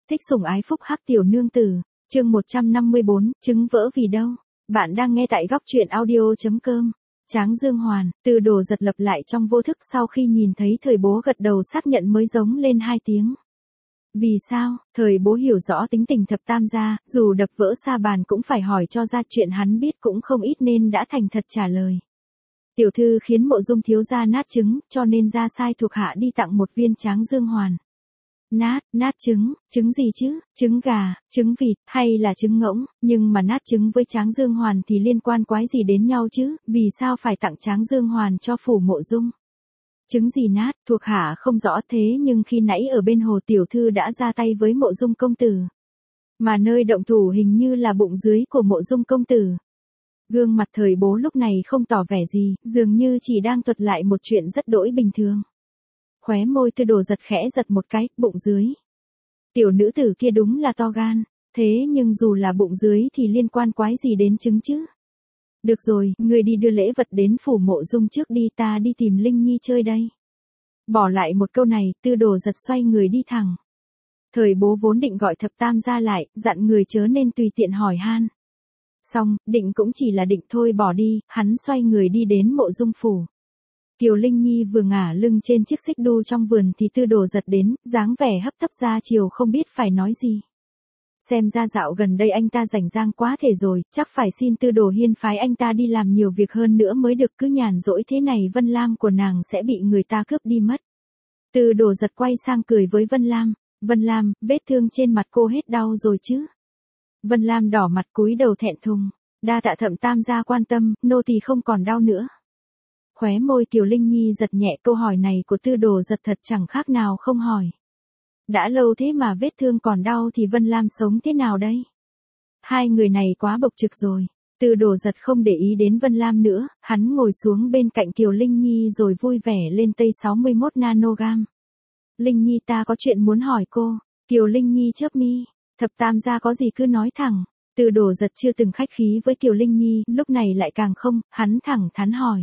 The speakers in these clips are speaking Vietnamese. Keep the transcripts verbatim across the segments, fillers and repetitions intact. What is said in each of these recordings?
Thích sủng ái phúc hắc tiểu nương tử, chương một trăm năm mươi bốn, trứng vỡ vì đâu. Bạn đang nghe tại góc truyện audio.com. Tráng Dương Hoàn, Tư Đồ giật lập lại trong vô thức sau khi nhìn thấy Thời Bố gật đầu xác nhận mới giống lên hai tiếng. Vì sao? Thời Bố hiểu rõ tính tình thập tam gia, dù đập vỡ sa bàn cũng phải hỏi cho ra, chuyện hắn biết cũng không ít nên đã thành thật trả lời. Tiểu thư khiến Mộ Dung thiếu gia nát trứng, cho nên ra sai thuộc hạ đi tặng một viên Tráng Dương Hoàn. Nát, nát trứng, trứng gì chứ, trứng gà, trứng vịt, hay là trứng ngỗng, nhưng mà nát trứng với Tráng Dương Hoàn thì liên quan quái gì đến nhau chứ, vì sao phải tặng Tráng Dương Hoàn cho phủ Mộ Dung? Trứng gì nát, thuộc hạ không rõ, thế nhưng khi nãy ở bên hồ tiểu thư đã ra tay với Mộ Dung công tử. Mà nơi động thủ hình như là bụng dưới của Mộ Dung công tử. Gương mặt Thời Bố lúc này không tỏ vẻ gì, dường như chỉ đang thuật lại một chuyện rất đỗi bình thường. Khóe môi Tư Đồ giật khẽ giật một cái, bụng dưới. Tiểu nữ tử kia đúng là to gan, thế nhưng dù là bụng dưới thì liên quan quái gì đến trứng chứ? Được rồi, người đi đưa lễ vật đến phủ Mộ Dung trước đi, ta đi tìm Linh Nhi chơi đây. Bỏ lại một câu này, Tư Đồ giật xoay người đi thẳng. Thời Bố vốn định gọi thập tam gia lại, dặn người chớ nên tùy tiện hỏi han. Xong, định cũng chỉ là định thôi bỏ đi, hắn xoay người đi đến Mộ Dung phủ. Kiều Linh Nhi vừa ngả lưng trên chiếc xích đu trong vườn thì Tư Đồ giật đến, dáng vẻ hấp tấp ra chiều không biết phải nói gì. Xem ra dạo gần đây anh ta rảnh rang quá thể rồi, chắc phải xin Tư Đồ Hiên phái anh ta đi làm nhiều việc hơn nữa mới được, cứ nhàn rỗi thế này Vân Lam của nàng sẽ bị người ta cướp đi mất. Tư Đồ giật quay sang cười với Vân Lam, Vân Lam, vết thương trên mặt cô hết đau rồi chứ? Vân Lam đỏ mặt cúi đầu thẹn thùng, đa tạ thẩm tam gia quan tâm, nô tỳ không còn đau nữa. Khóe môi Kiều Linh Nhi giật nhẹ, câu hỏi này của Tư Đồ giật thật chẳng khác nào không hỏi. Đã lâu thế mà vết thương còn đau thì Vân Lam sống thế nào đây? Hai người này quá bộc trực rồi. Tư Đồ giật không để ý đến Vân Lam nữa, hắn ngồi xuống bên cạnh Kiều Linh Nhi rồi vui vẻ lên tây sáu mươi mốt nanogam. Linh Nhi, ta có chuyện muốn hỏi cô. Kiều Linh Nhi chớp mi, thập tam gia có gì cứ nói thẳng. Tư Đồ giật chưa từng khách khí với Kiều Linh Nhi, lúc này lại càng không, hắn thẳng thắn hỏi.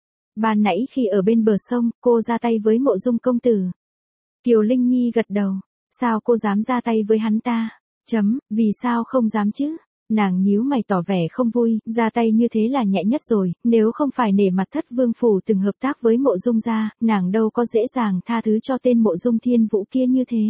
Ban nãy khi ở bên bờ sông, cô ra tay với Mộ Dung công tử. Kiều Linh Nhi gật đầu. Sao cô dám ra tay với hắn ta? Chấm, vì sao không dám chứ? Nàng nhíu mày tỏ vẻ không vui, ra tay như thế là nhẹ nhất rồi, nếu không phải nể mặt thất vương phủ từng hợp tác với Mộ Dung gia, nàng đâu có dễ dàng tha thứ cho tên Mộ Dung Thiên Vũ kia như thế.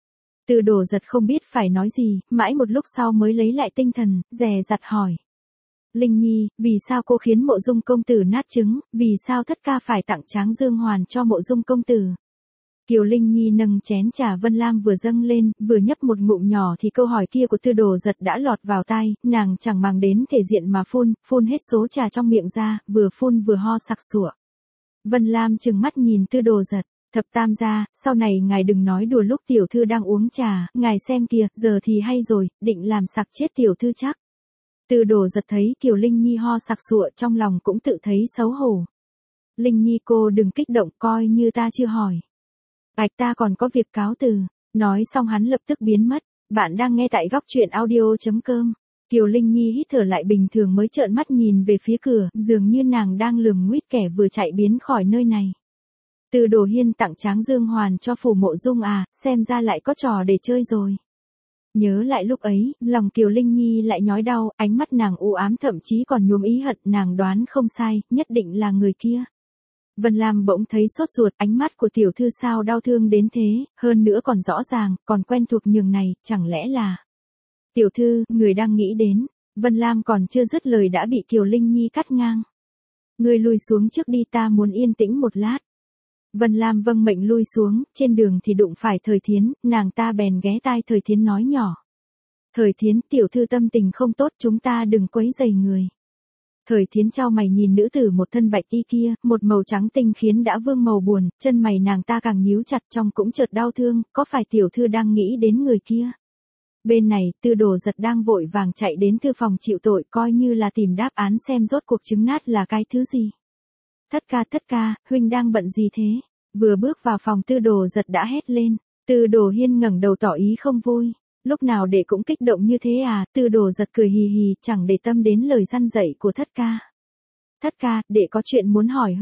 Tư Đồ giật không biết phải nói gì, mãi một lúc sau mới lấy lại tinh thần, dè dặt hỏi. Linh Nhi, vì sao cô khiến Mộ Dung công tử nát trứng, vì sao thất ca phải tặng Tráng Dương Hoàn cho Mộ Dung công tử? Kiều Linh Nhi nâng chén trà Vân Lam vừa dâng lên, vừa nhấp một ngụm nhỏ thì câu hỏi kia của Tư Đồ giật đã lọt vào tai, nàng chẳng màng đến thể diện mà phun, phun hết số trà trong miệng ra, vừa phun vừa ho sặc sụa. Vân Lam trừng mắt nhìn Tư Đồ giật, thập tam gia, sau này ngài đừng nói đùa lúc tiểu thư đang uống trà, ngài xem kìa, giờ thì hay rồi, định làm sặc chết tiểu thư chắc. Tư Đồ giật thấy Kiều Linh Nhi ho sặc sụa trong lòng cũng tự thấy xấu hổ. Linh Nhi cô đừng kích động, coi như ta chưa hỏi. Ảch, ta còn có việc cáo từ. Nói xong hắn lập tức biến mất. Bạn đang nghe tại góc truyện audio.com. Kiều Linh Nhi hít thở lại bình thường mới trợn mắt nhìn về phía cửa, dường như nàng đang lườm nguýt kẻ vừa chạy biến khỏi nơi này. Tư Đồ Hiên tặng Tráng Dương Hoàn cho phủ Mộ Dung à, xem ra lại có trò để chơi rồi. Nhớ lại lúc ấy, lòng Kiều Linh Nhi lại nhói đau, ánh mắt nàng u ám thậm chí còn nhuốm ý hận, nàng đoán không sai, nhất định là người kia. Vân Lam bỗng thấy sốt ruột, ánh mắt của tiểu thư sao đau thương đến thế, hơn nữa còn rõ ràng, còn quen thuộc nhường này, chẳng lẽ là... Tiểu thư, người đang nghĩ đến, Vân Lam còn chưa dứt lời đã bị Kiều Linh Nhi cắt ngang. Người lùi xuống trước đi, ta muốn yên tĩnh một lát. Vân Lam vâng mệnh lui xuống, trên đường thì đụng phải Thời Thiến, nàng ta bèn ghé tai Thời Thiến nói nhỏ. Thời Thiến, tiểu thư tâm tình không tốt, chúng ta đừng quấy rầy người. Thời Thiến chau mày nhìn nữ tử một thân bạch y kia, một màu trắng tinh khiến đã vương màu buồn, chân mày nàng ta càng nhíu chặt, trong cũng chợt đau thương, có phải tiểu thư đang nghĩ đến người kia? Bên này, Tư Đồ giật đang vội vàng chạy đến thư phòng chịu tội, coi như là tìm đáp án xem rốt cuộc trứng nát là cái thứ gì. Thất ca, thất ca, huynh đang bận gì thế? Vừa bước vào phòng Tư Đồ giật đã hét lên. Tư Đồ Hiên ngẩng đầu tỏ ý không vui. Lúc nào đệ cũng kích động như thế à? Tư Đồ giật cười hì hì, chẳng để tâm đến lời răn dạy của thất ca. Thất ca, đệ có chuyện muốn hỏi huynh.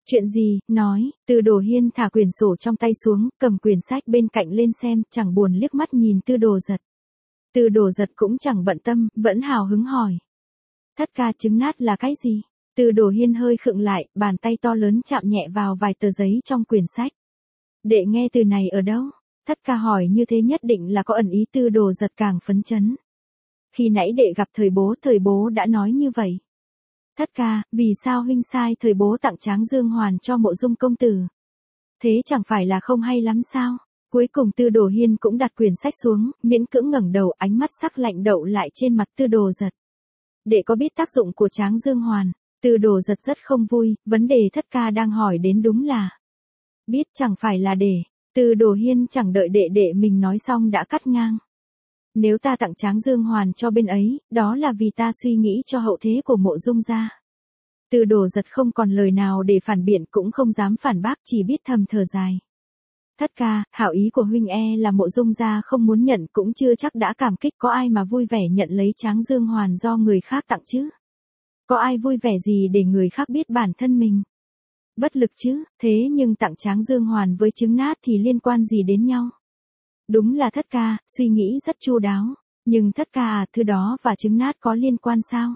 Chuyện gì, nói, Tư Đồ Hiên thả quyển sổ trong tay xuống, cầm quyển sách bên cạnh lên xem, chẳng buồn liếc mắt nhìn Tư Đồ Giật. Tư Đồ Giật cũng chẳng bận tâm, vẫn hào hứng hỏi. Thất ca, trứng nát là cái gì? Tư Đồ Hiên hơi khựng lại, bàn tay to lớn chạm nhẹ vào vài tờ giấy trong quyển sách. Đệ nghe từ này ở đâu? Thất ca hỏi như thế nhất định là có ẩn ý. Tư Đồ Giật càng phấn chấn. Khi nãy đệ gặp thời bố, thời bố đã nói như vậy. Thất ca, vì sao huynh sai thời bố tặng Tráng Dương Hoàn cho Mộ Dung công tử? Thế chẳng phải là không hay lắm sao? Cuối cùng Tư Đồ Hiên cũng đặt quyển sách xuống, miễn cưỡng ngẩng đầu, ánh mắt sắc lạnh đậu lại trên mặt Tư Đồ Giật. Đệ có biết tác dụng của Tráng Dương Hoàn? Tư Đồ Giật rất không vui, vấn đề thất ca đang hỏi đến đúng là. Biết, chẳng phải là để. Tư Đồ Hiên chẳng đợi đệ đệ mình nói xong đã cắt ngang. Nếu ta tặng Tráng Dương Hoàn cho bên ấy, đó là vì ta suy nghĩ cho hậu thế của Mộ Dung gia. Tư Đồ Giật không còn lời nào để phản biện, cũng không dám phản bác, chỉ biết thầm thở dài. Thất ca, hảo ý của huynh e là Mộ Dung gia không muốn nhận, cũng chưa chắc đã cảm kích, có ai mà vui vẻ nhận lấy Tráng Dương Hoàn do người khác tặng chứ? Có ai vui vẻ gì để người khác biết bản thân mình? Bất lực chứ, thế nhưng tặng Tráng Dương Hoàn với trứng nát thì liên quan gì đến nhau? Đúng là thất ca, suy nghĩ rất chu đáo. Nhưng thất ca à, thứ đó và trứng nát có liên quan sao?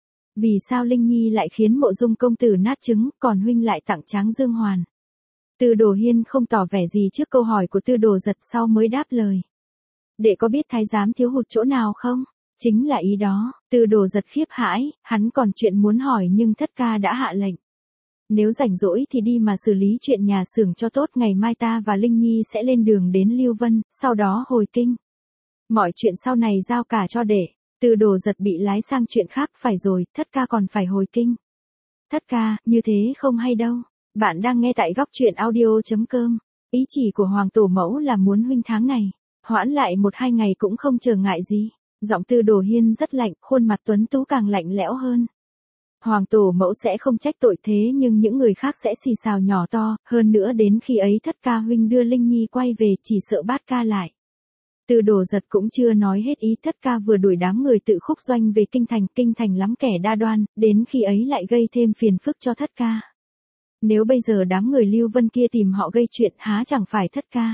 Vì sao Linh Nhi lại khiến Mộ Dung công tử nát trứng, còn huynh lại tặng Tráng Dương Hoàn? Tư Đồ Hiên không tỏ vẻ gì trước câu hỏi của Tư Đồ Giật, sau mới đáp lời. Đệ có biết thái giám thiếu hụt chỗ nào không? Chính là ý đó. Tư Đồ Giật khiếp hãi, hắn còn chuyện muốn hỏi nhưng thất ca đã hạ lệnh. Nếu rảnh rỗi thì đi mà xử lý chuyện nhà xưởng cho tốt, ngày mai ta và Linh Nhi sẽ lên đường đến Lưu Vân, sau đó hồi kinh. Mọi chuyện sau này giao cả cho đệ. Tư Đồ Giật bị lái sang chuyện khác. Phải rồi, thất ca còn phải hồi kinh. Thất ca, như thế không hay đâu. Bạn đang nghe tại góc truyện audio chấm com. Ý chỉ của Hoàng Tổ Mẫu là muốn huynh tháng này hoãn lại một hai ngày cũng không trở ngại gì. Giọng Tư Đồ Hiên rất lạnh, khuôn mặt tuấn tú càng lạnh lẽo hơn. Hoàng Tổ Mẫu sẽ không trách tội, thế nhưng những người khác sẽ xì xào nhỏ to, hơn nữa đến khi ấy thất ca huynh đưa Linh Nhi quay về, chỉ sợ bát ca lại. Tư Đồ Giật cũng chưa nói hết ý, thất ca vừa đuổi đám người tự khúc doanh về kinh thành, kinh thành lắm kẻ đa đoan, đến khi ấy lại gây thêm phiền phức cho thất ca. Nếu bây giờ đám người Lưu Vân kia tìm họ gây chuyện, há chẳng phải thất ca.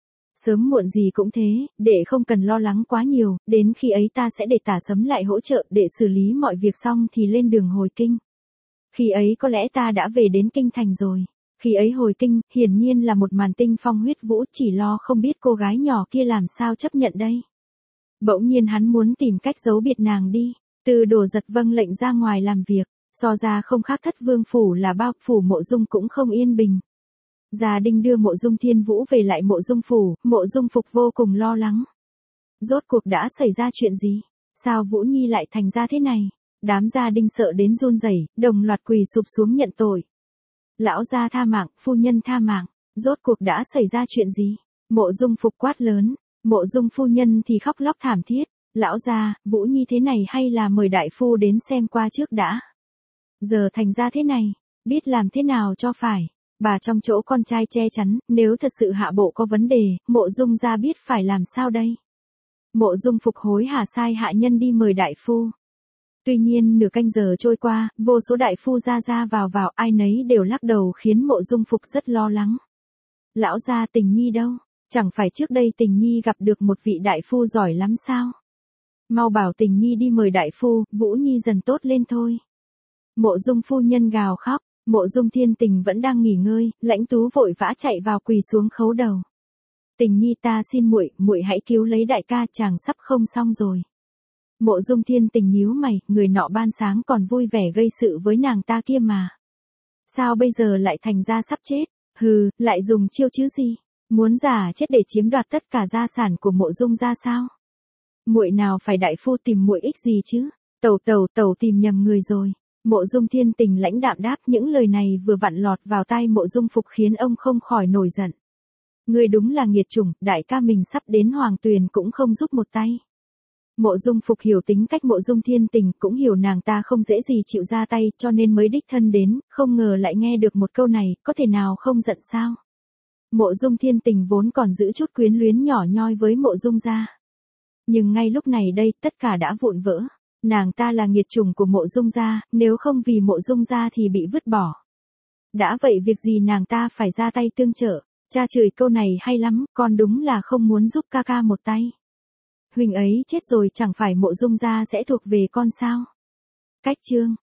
Sớm muộn gì cũng thế, đệ không cần lo lắng quá nhiều, đến khi ấy ta sẽ để Tả Sấm lại hỗ trợ, để xử lý mọi việc xong thì lên đường hồi kinh. Khi ấy có lẽ ta đã về đến kinh thành rồi. Khi ấy hồi kinh, hiển nhiên là một màn tinh phong huyết vũ, chỉ lo không biết cô gái nhỏ kia làm sao chấp nhận đây. Bỗng nhiên hắn muốn tìm cách giấu biệt nàng đi. Tư Đồ Giật vâng lệnh ra ngoài làm việc, so ra không khác Thất Vương phủ là bao, phủ Mộ Dung cũng không yên bình. Gia Đình đưa Mộ Dung Thiên Vũ về lại Mộ Dung phủ, Mộ Dung Phục vô cùng lo lắng. Rốt cuộc đã xảy ra chuyện gì? Sao Vũ Nhi lại thành ra thế này? Đám Gia Đình sợ đến run rẩy, đồng loạt quỳ sụp xuống nhận tội. Lão gia tha mạng, phu nhân tha mạng, rốt cuộc đã xảy ra chuyện gì? Mộ Dung Phục quát lớn, Mộ Dung phu nhân thì khóc lóc thảm thiết. Lão gia, Vũ Nhi thế này hay là mời đại phu đến xem qua trước đã? Giờ thành ra thế này, biết làm thế nào cho phải. Bà trong chỗ con trai che chắn, nếu thật sự hạ bộ có vấn đề, Mộ Dung gia biết phải làm sao đây? Mộ Dung Phục hối hả sai hạ nhân đi mời đại phu. Tuy nhiên nửa canh giờ trôi qua, vô số đại phu ra ra vào vào, ai nấy đều lắc đầu, khiến Mộ Dung Phục rất lo lắng. Lão gia, Tình Nhi đâu? Chẳng phải trước đây Tình Nhi gặp được một vị đại phu giỏi lắm sao? Mau bảo Tình Nhi đi mời đại phu, Vũ Nhi dần tốt lên thôi. Mộ Dung phu nhân gào khóc. Mộ Dung Thiên Tình vẫn đang nghỉ ngơi, Lãnh Tú vội vã chạy vào quỳ xuống khấu đầu. Tình Nhi, ta xin muội, muội hãy cứu lấy đại ca, chàng sắp không xong rồi. Mộ Dung Thiên Tình nhíu mày, người nọ ban sáng còn vui vẻ gây sự với nàng ta kia mà. Sao bây giờ lại thành ra sắp chết? Hừ, lại dùng chiêu chứ gì? Muốn giả chết để chiếm đoạt tất cả gia sản của Mộ Dung gia sao? Muội nào phải đại phu tìm muội ích gì chứ? Tẩu tẩu tẩu tìm nhầm người rồi. Mộ Dung Thiên Tình lãnh đạm đáp, những lời này vừa vặn lọt vào tai Mộ Dung Phục khiến ông không khỏi nổi giận. Ngươi đúng là nghiệt chủng, đại ca mình sắp đến Hoàng Tuyền cũng không giúp một tay. Mộ Dung Phục hiểu tính cách Mộ Dung Thiên Tình, cũng hiểu nàng ta không dễ gì chịu ra tay, cho nên mới đích thân đến, không ngờ lại nghe được một câu này, có thể nào không giận sao? Mộ Dung Thiên Tình vốn còn giữ chút quyến luyến nhỏ nhoi với Mộ Dung gia. Nhưng ngay lúc này đây, tất cả đã vụn vỡ. Nàng ta là nghiệt chủng của Mộ Dung gia, nếu không vì Mộ Dung gia thì bị vứt bỏ. Đã vậy việc gì nàng ta phải ra tay tương trợ. Cha chửi câu này hay lắm, con đúng là không muốn giúp ca ca một tay. Huynh ấy chết rồi chẳng phải Mộ Dung gia sẽ thuộc về con sao? Cách chương